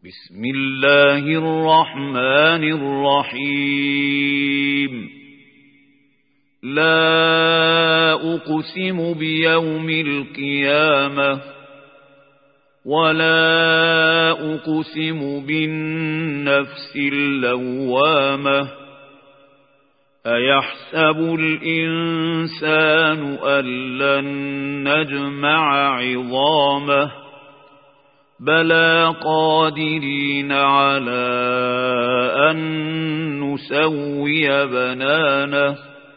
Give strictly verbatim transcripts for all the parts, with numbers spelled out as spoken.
بسم الله الرحمن الرحيم لا أقسم بيوم القيامة ولا أقسم بالنفس اللوامة أيحسب الإنسان أن لن نجمع عظامه بلى قادرين على أن نسوي بنانه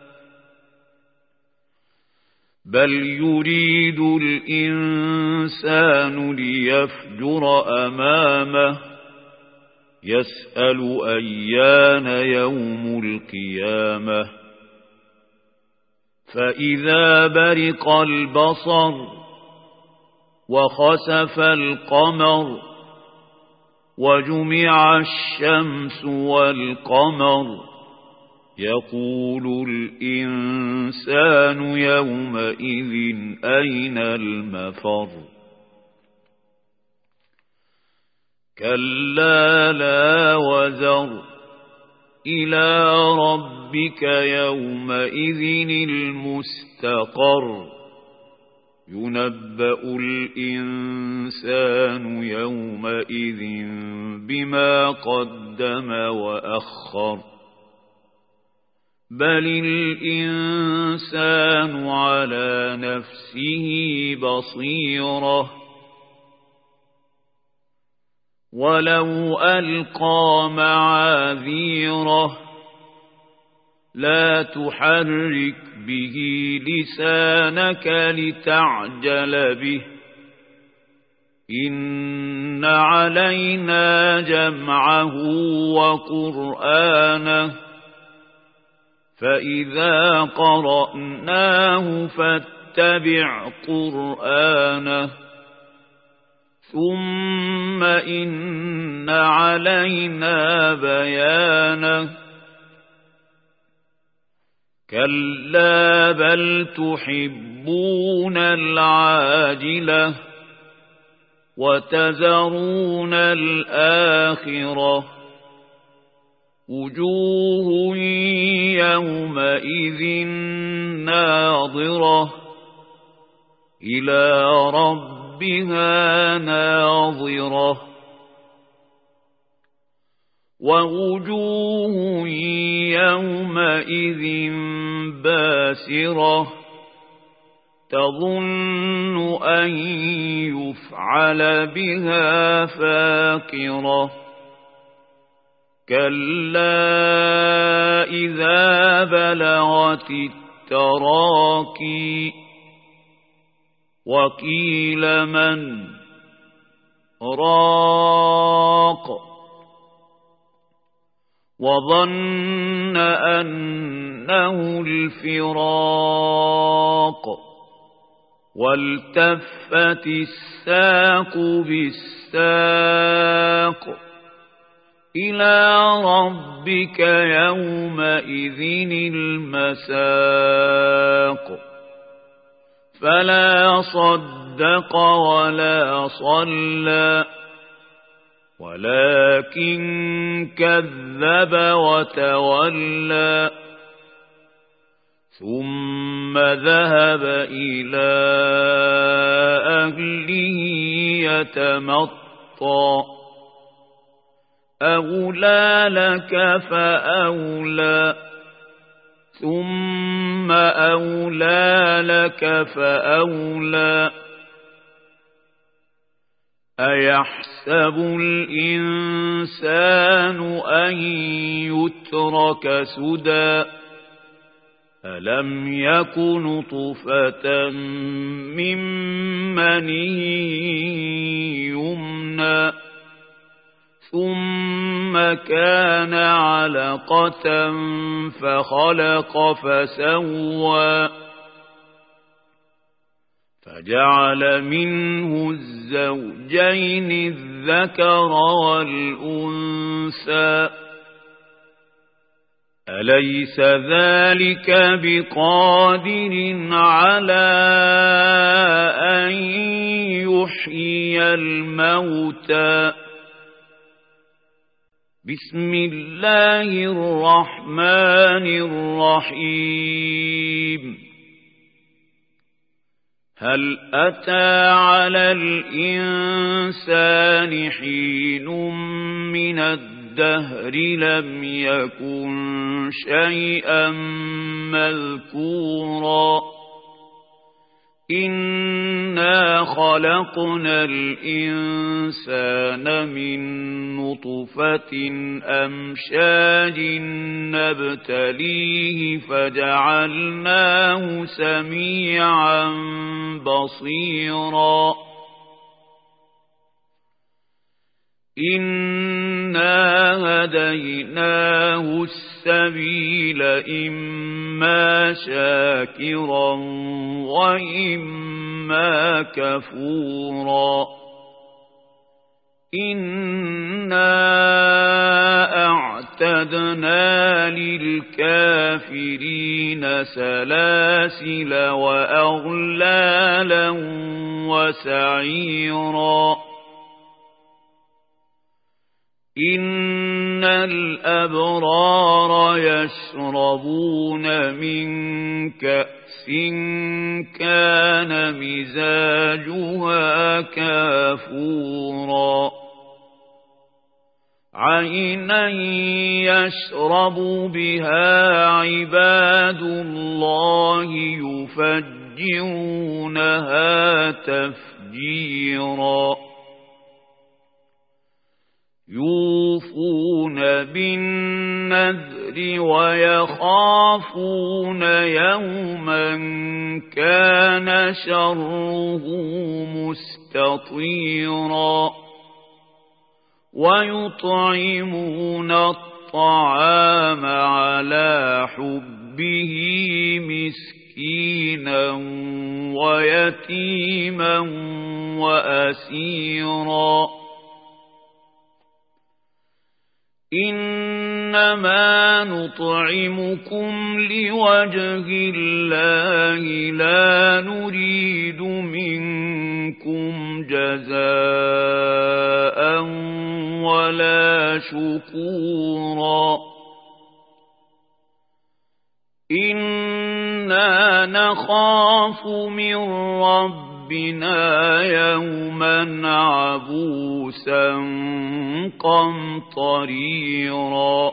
بل يريد الإنسان ليفجر أمامه يسأل أيان يوم القيامة فإذا برق البصر وخسف القمر وجمع الشمس والقمر يقول الإنسان يومئذ أين المفر كلا لا وزر إلى ربك يومئذ المستقر ينبأ الإنسان يومئذ بما قدم وأخر بل الإنسان على نفسه بصيرة ولو ألقى معاذيره لا تحرك به لسانك لتعجل به إن علينا جمعه وقرآنه فإذا قرأناه فاتبع قرآنه ثم إن علينا بيانه كلا بل تحبون العاجلة وتذرون الآخرة وجوه يومئذ ناظرة إلى ربها ناظرة ووجوه يومئذ باسرة تظن أن يفعل بها فاقرة كلا إذا بلغت التراقي وقيل من راق وظن أنه الفراق والتفت الساق بالساق إلى ربك يومئذ المساق فلا صدق ولا صلى ولكن كذب وتولى ثم ذهب إلى أهله يتمطى أولى لك فأولى ثم أولى لك فأولى أيحسب الإنسان أن يترك سدى ألم يك نطفة من مني يمنى ثم كان علقة فخلق فسوى فجعل منه الزوجين الذكر والأنثى أليس ذلك بقادر على أن يحيي الموتى بسم الله الرحمن الرحيم هل أتى على الإنسان حين من الدهر لم يكن شيئا مذكورا إنا خلقنا الإنسان من نطفة أمشاج نبتليه فجعلناه سميعا بصيرا إنا هديناه السبيل إما شاكرا وإما كفورا إنا أعتدنا للكافرين سلاسل وأغلالا وسعيرا إن الأبرار يشربون من كأس كان مزاجها كافورا عينا يشرب بها عباد الله يفجرونها تفجيرا يوفون بالنذر ويخافون يوما كان شره مستطيرا ويطعمون الطعام على حبه مسكينا ويتيما وأسيرا إنما نطعمكم لوجه الله لا نريد منكم جزاء ولا شكورا إنا نخاف من ربنا ربنا يوما عبوسا قمطريرا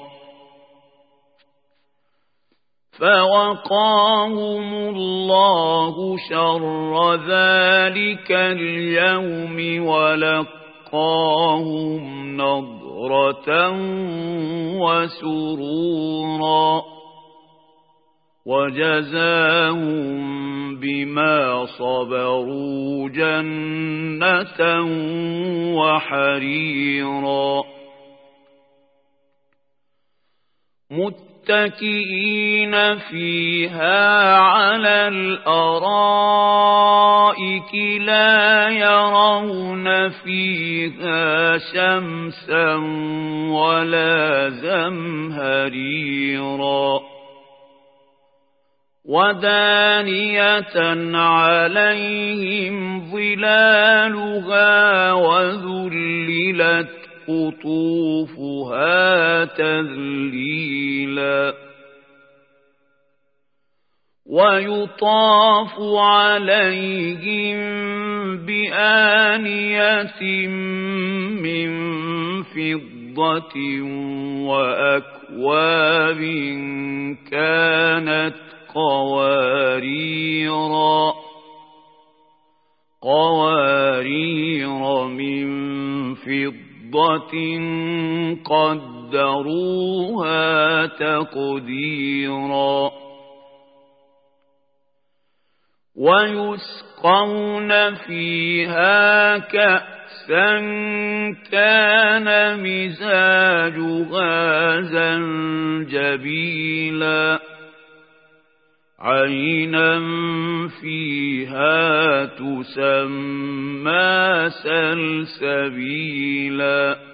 فوقاهم الله شر ذلك اليوم ولقاهم نضرة وسرورا وجزاهم بما صبروا جنة وحريرا متكئين فيها على الأرائك لا يرون فيها شمسا ولا زمهريرا ودانية عليهم ظلالها وذللت قطوفها تذليلا ويطاف عليهم بآنية من فضة وأكواب كانت قواريرا قوارير من فضة قدروها تقديرا ويسقون فيها كأسا كان مزاجها زنجبيلا عينا فيها تسمى سلسبيلا